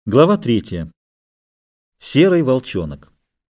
Глава 3. Серый волчонок.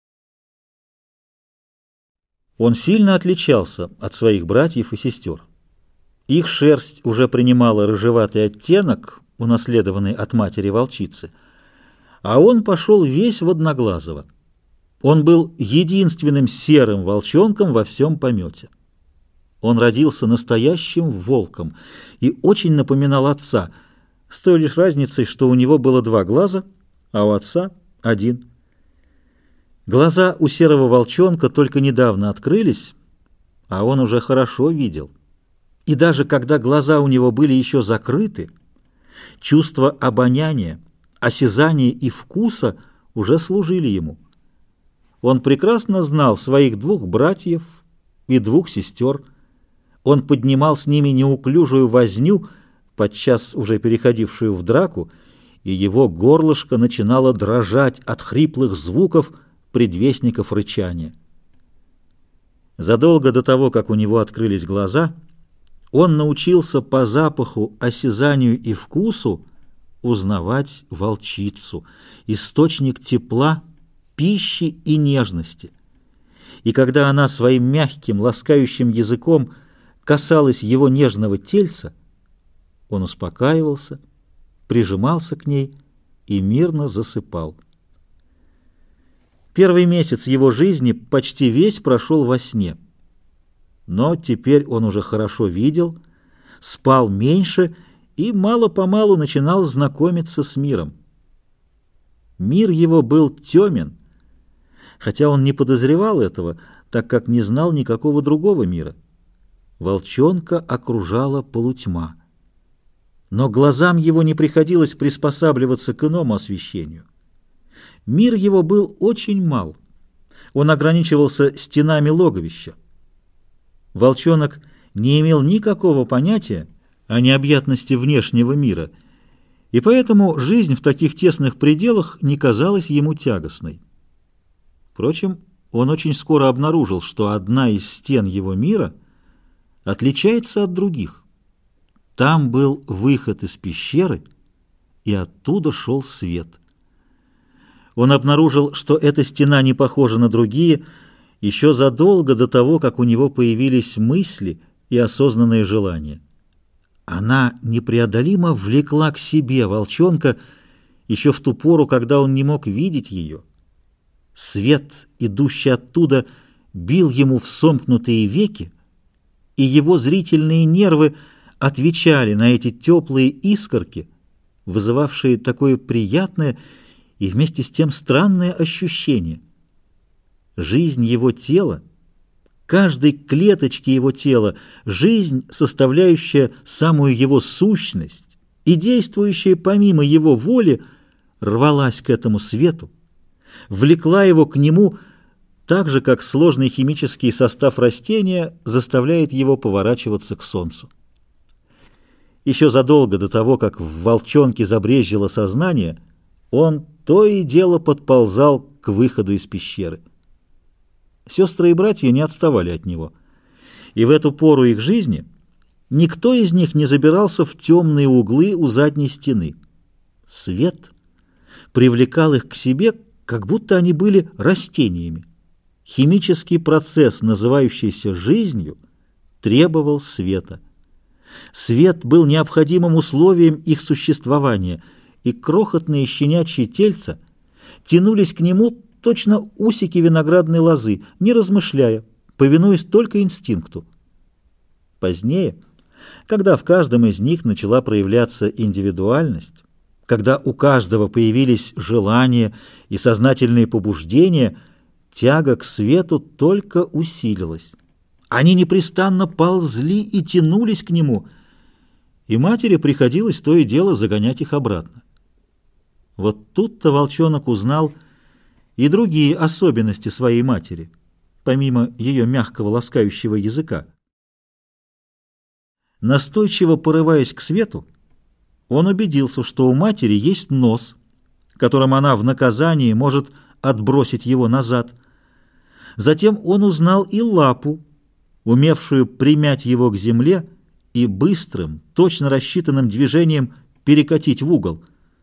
Он сильно отличался от своих братьев и сестер. Их шерсть уже принимала рыжеватый оттенок, унаследованный от матери-волчицы, а он пошел весь в одноглазого. Он был единственным серым волчонком во всем помете. Он родился настоящим волком и очень напоминал отца, с той лишь разницей, что у него было 2 глаза, а у отца — 1. Глаза у серого волчонка только недавно открылись, а он уже хорошо видел. И даже когда глаза у него были еще закрыты, чувства обоняния, осязания и вкуса уже служили ему. Он прекрасно знал своих 2 братьев и 2 сестер. Он поднимал с ними неуклюжую возню, подчас уже переходившую в драку, и его горлышко начинало дрожать от хриплых звуков, предвестников рычания. Задолго до того, как у него открылись глаза, он научился по запаху, осязанию и вкусу узнавать волчицу, источник тепла, пищи и нежности. И когда она своим мягким, ласкающим языком касалась его нежного тельца, он успокаивался, прижимался к ней и мирно засыпал. Первый месяц его жизни почти весь прошел во сне. Но теперь он уже хорошо видел, спал меньше и мало-помалу начинал знакомиться с миром. Мир его был темен, хотя он не подозревал этого, так как не знал никакого другого мира. Волчонка окружала полутьма. Но глазам его не приходилось приспосабливаться к иному освещению. Мир его был очень мал. Он ограничивался стенами логовища. Волчонок не имел никакого понятия о необъятности внешнего мира, и поэтому жизнь в таких тесных пределах не казалась ему тягостной. Впрочем, он очень скоро обнаружил, что одна из стен его мира отличается от других. Там был выход из пещеры, и оттуда шел свет. Он обнаружил, что эта стена не похожа на другие, еще задолго до того, как у него появились мысли и осознанные желания. Она непреодолимо влекла к себе волчонка еще в ту пору, когда он не мог видеть ее. Свет, идущий оттуда, бил ему в сомкнутые веки, и его зрительные нервы отвечали на эти теплые искорки, вызывавшие такое приятное и вместе с тем странное ощущение. Жизнь его тела, каждой клеточки его тела, жизнь, составляющая самую его сущность и действующая помимо его воли, рвалась к этому свету, влекла его к нему так же, как сложный химический состав растения заставляет его поворачиваться к солнцу. Еще задолго до того, как в волчонке забрезжило сознание, он то и дело подползал к выходу из пещеры. Сестры и братья не отставали от него, и в эту пору их жизни никто из них не забирался в темные углы у задней стены. Свет привлекал их к себе, как будто они были растениями. Химический процесс, называющийся жизнью, требовал света. Свет был необходимым условием их существования, и крохотные щенячьи тельца тянулись к нему точно усики виноградной лозы, не размышляя, повинуясь только инстинкту. Позднее, когда в каждом из них начала проявляться индивидуальность, когда у каждого появились желания и сознательные побуждения, тяга к свету только усилилась. Они непрестанно ползли и тянулись к нему, и матери приходилось то и дело загонять их обратно. Вот тут-то волчонок узнал и другие особенности своей матери, помимо ее мягкого ласкающего языка. Настойчиво порываясь к свету, он убедился, что у матери есть нос, которым она в наказании может отбросить его назад. Затем он узнал и лапу, умевшую примять его к земле и быстрым, точно рассчитанным движением перекатить в угол.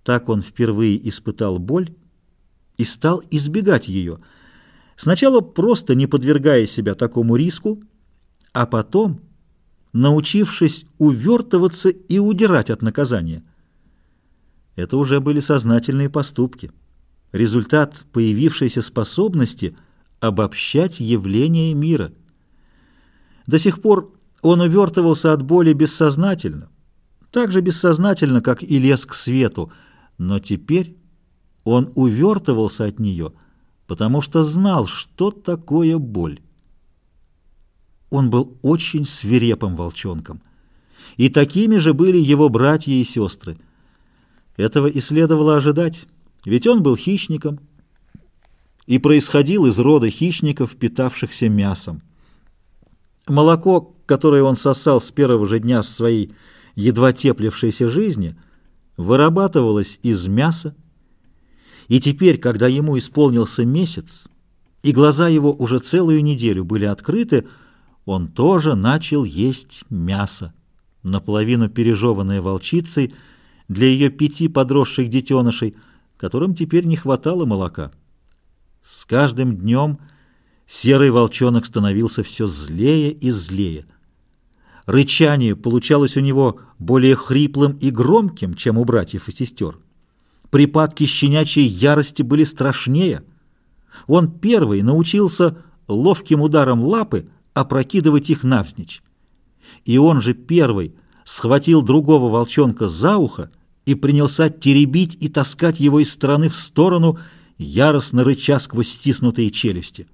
Так он впервые испытал боль и стал избегать ее, сначала просто не подвергая себя такому риску, а потом научившись увертываться и удирать от наказания. Это уже были сознательные поступки, результат появившейся способности обобщать явления мира. До сих пор он увертывался от боли бессознательно, так же бессознательно, как и лез к свету, но теперь он увертывался от нее, потому что знал, что такое боль. Он был очень свирепым волчонком, и такими же были его братья и сестры. Этого и следовало ожидать, ведь он был хищником и происходил из рода хищников, питавшихся мясом. Молоко, которое он сосал с первого же дня своей едва теплившейся жизни, вырабатывалось из мяса, и теперь, когда ему исполнился месяц, и глаза его уже целую неделю были открыты, он тоже начал есть мясо, наполовину пережеванное волчицей для ее 5 подросших детенышей, которым теперь не хватало молока. С каждым днем серый волчонок становился все злее и злее. Рычание получалось у него более хриплым и громким, чем у братьев и сестер. Припадки щенячьей ярости были страшнее. Он первый научился ловким ударом лапы опрокидывать их навзничь. И он же первый схватил другого волчонка за ухо и принялся теребить и таскать его из стороны в сторону, яростно рыча сквозь стиснутые челюсти.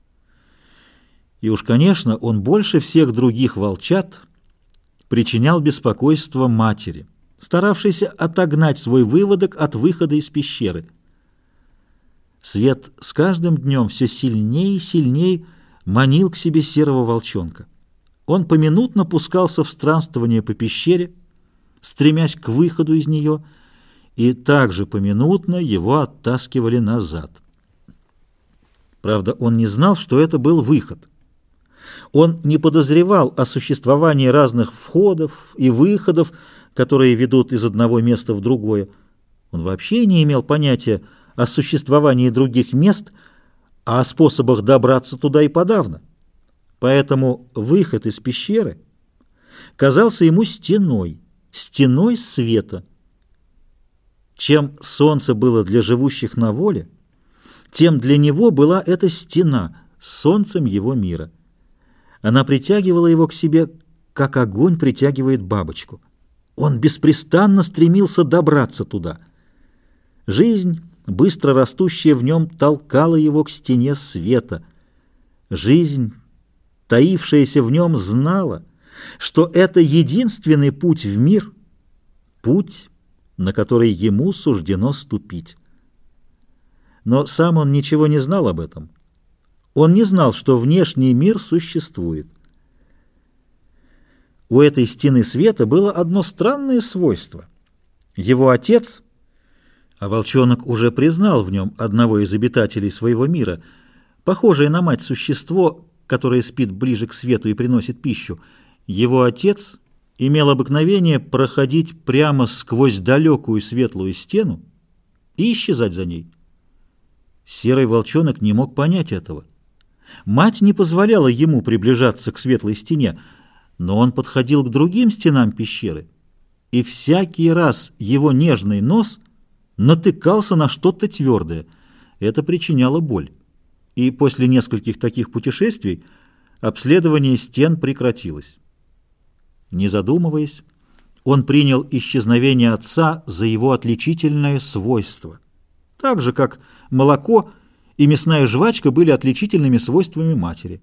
И уж, конечно, он больше всех других волчат причинял беспокойство матери, старавшейся отогнать свой выводок от выхода из пещеры. Свет с каждым днем все сильнее и сильнее манил к себе серого волчонка. Он поминутно пускался в странствование по пещере, стремясь к выходу из нее, и также поминутно его оттаскивали назад. Правда, он не знал, что это был выход. Он не подозревал о существовании разных входов и выходов, которые ведут из одного места в другое. Он вообще не имел понятия о существовании других мест, а о способах добраться туда и подавно. Поэтому выход из пещеры казался ему стеной света. Чем солнце было для живущих на воле, тем для него была эта стена, солнцем его мира. Она притягивала его к себе, как огонь притягивает бабочку. Он беспрестанно стремился добраться туда. Жизнь, быстро растущая в нем, толкала его к стене света. Жизнь, таившаяся в нем, знала, что это единственный путь в мир, путь, на который ему суждено ступить. Но сам он ничего не знал об этом. Он не знал, что внешний мир существует. У этой стены света было одно странное свойство. Его отец, а волчонок уже признал в нем одного из обитателей своего мира, похожее на мать существо, которое спит ближе к свету и приносит пищу, его отец имел обыкновение проходить прямо сквозь далекую светлую стену и исчезать за ней. Серый волчонок не мог понять этого. Мать не позволяла ему приближаться к светлой стене, но он подходил к другим стенам пещеры, и всякий раз его нежный нос натыкался на что-то твердое. Это причиняло боль. И после нескольких таких путешествий обследование стен прекратилось. Не задумываясь, он принял исчезновение отца за его отличительное свойство, так же, как молоко и мясная жвачка были отличительными свойствами матери.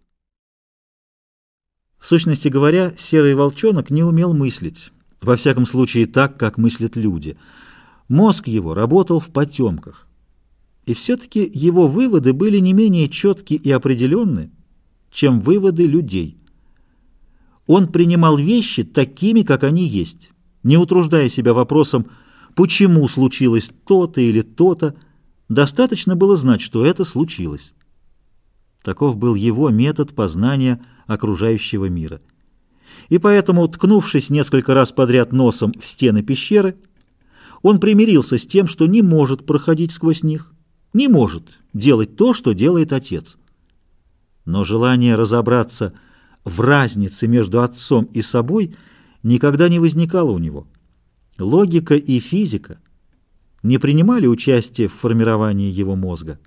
В сущности говоря, серый волчонок не умел мыслить, во всяком случае так, как мыслят люди. Мозг его работал в потемках, и все-таки его выводы были не менее четки и определенны, чем выводы людей. Он принимал вещи такими, как они есть, не утруждая себя вопросом, почему случилось то-то или то-то. Достаточно было знать, что это случилось. Таков был его метод познания окружающего мира. И поэтому, ткнувшись несколько раз подряд носом в стены пещеры, Он примирился с тем, что не может проходить сквозь них, не может делать то, что делает отец. Но желание разобраться в разнице между отцом и собой никогда не возникало у него. Логика и физика не принимали участия в формировании его мозга.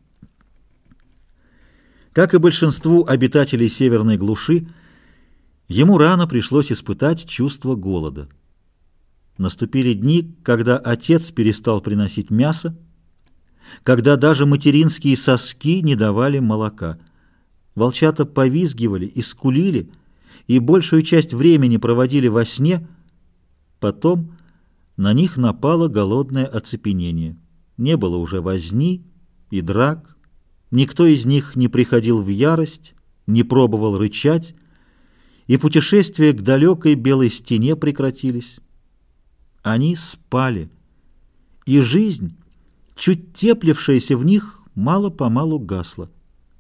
Как и большинству обитателей северной глуши, ему рано пришлось испытать чувство голода. Наступили дни, когда отец перестал приносить мясо, когда даже материнские соски не давали молока. Волчата повизгивали и скулили, и большую часть времени проводили во сне. Потом на них напало голодное оцепенение. Не было уже возни и драк, никто из них не приходил в ярость, не пробовал рычать, и путешествия к далекой белой стене прекратились. Они спали, и жизнь, чуть теплившаяся в них, мало-помалу гасла.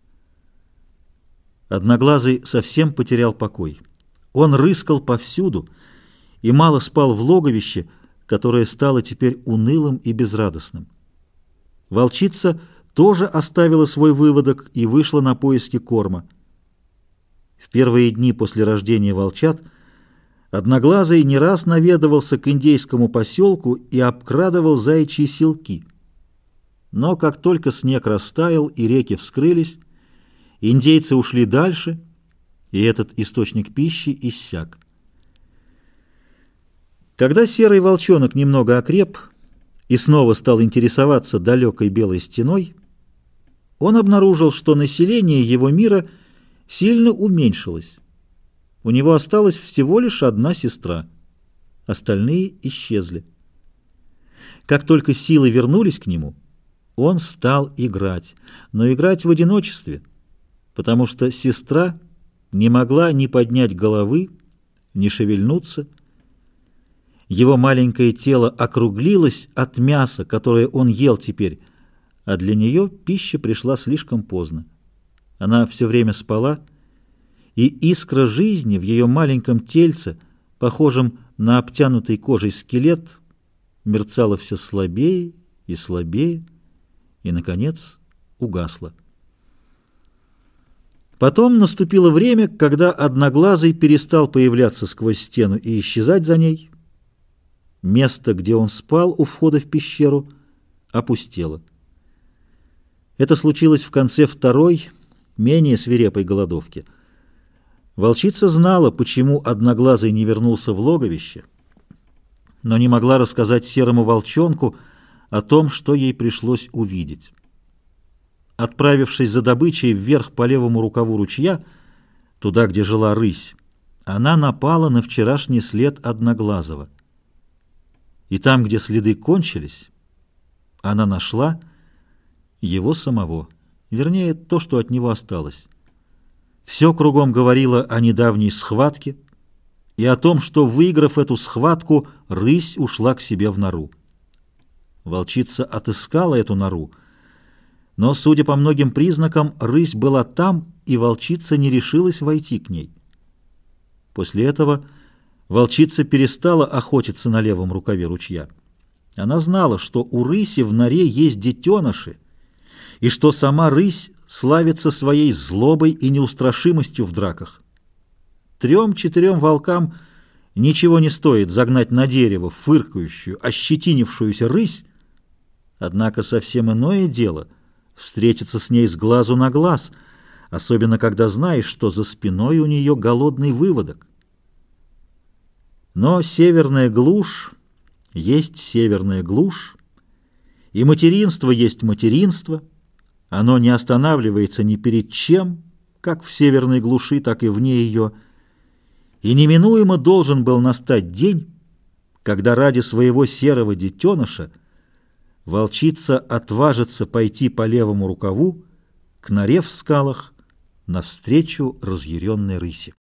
Одноглазый совсем потерял покой. Он рыскал повсюду и мало спал в логовище, которое стало теперь унылым и безрадостным. Волчица тоже оставила свой выводок и вышла на поиски корма. В первые дни после рождения волчат Одноглазый не раз наведывался к индейскому поселку и обкрадывал заячьи селки. Но как только снег растаял и реки вскрылись, индейцы ушли дальше, и этот источник пищи иссяк. Когда серый волчонок немного окреп и снова стал интересоваться далекой белой стеной, он обнаружил, что население его мира сильно уменьшилось. У него осталась всего лишь одна сестра, остальные исчезли. Как только силы вернулись к нему, он стал играть, но играть в одиночестве, потому что сестра не могла ни поднять головы, ни шевельнуться. Его маленькое тело округлилось от мяса, которое он ел теперь, а для нее пища пришла слишком поздно. Она все время спала, и искра жизни в ее маленьком тельце, похожем на обтянутый кожей скелет, мерцала все слабее и слабее, и, наконец, угасла. Потом наступило время, когда Одноглазый перестал появляться сквозь стену и исчезать за ней. Место, где он спал у входа в пещеру, опустело. Это случилось в конце второй, менее свирепой голодовки. Волчица знала, почему Одноглазый не вернулся в логовище, но не могла рассказать серому волчонку о том, что ей пришлось увидеть. Отправившись за добычей вверх по левому рукаву ручья, туда, где жила рысь, она напала на вчерашний след Одноглазого. И там, где следы кончились, она нашла его самого, вернее, то, что от него осталось. Все кругом говорило о недавней схватке и о том, что, выиграв эту схватку, рысь ушла к себе в нору. Волчица отыскала эту нору, но, судя по многим признакам, рысь была там, и волчица не решилась войти к ней. После этого волчица перестала охотиться на левом рукаве ручья. Она знала, что у рыси в норе есть детеныши, и что сама рысь славится своей злобой и неустрашимостью в драках. 3-4 волкам ничего не стоит загнать на дерево фыркающую, ощетинившуюся рысь, однако совсем иное дело встретиться с ней с глазу на глаз, особенно когда знаешь, что за спиной у нее голодный выводок. Но северная глушь есть северная глушь, и материнство есть материнство. Оно не останавливается ни перед чем, как в северной глуши, так и вне ее. И неминуемо должен был настать день, когда ради своего серого детеныша волчица отважится пойти по левому рукаву к норе в скалах навстречу разъяренной рыси.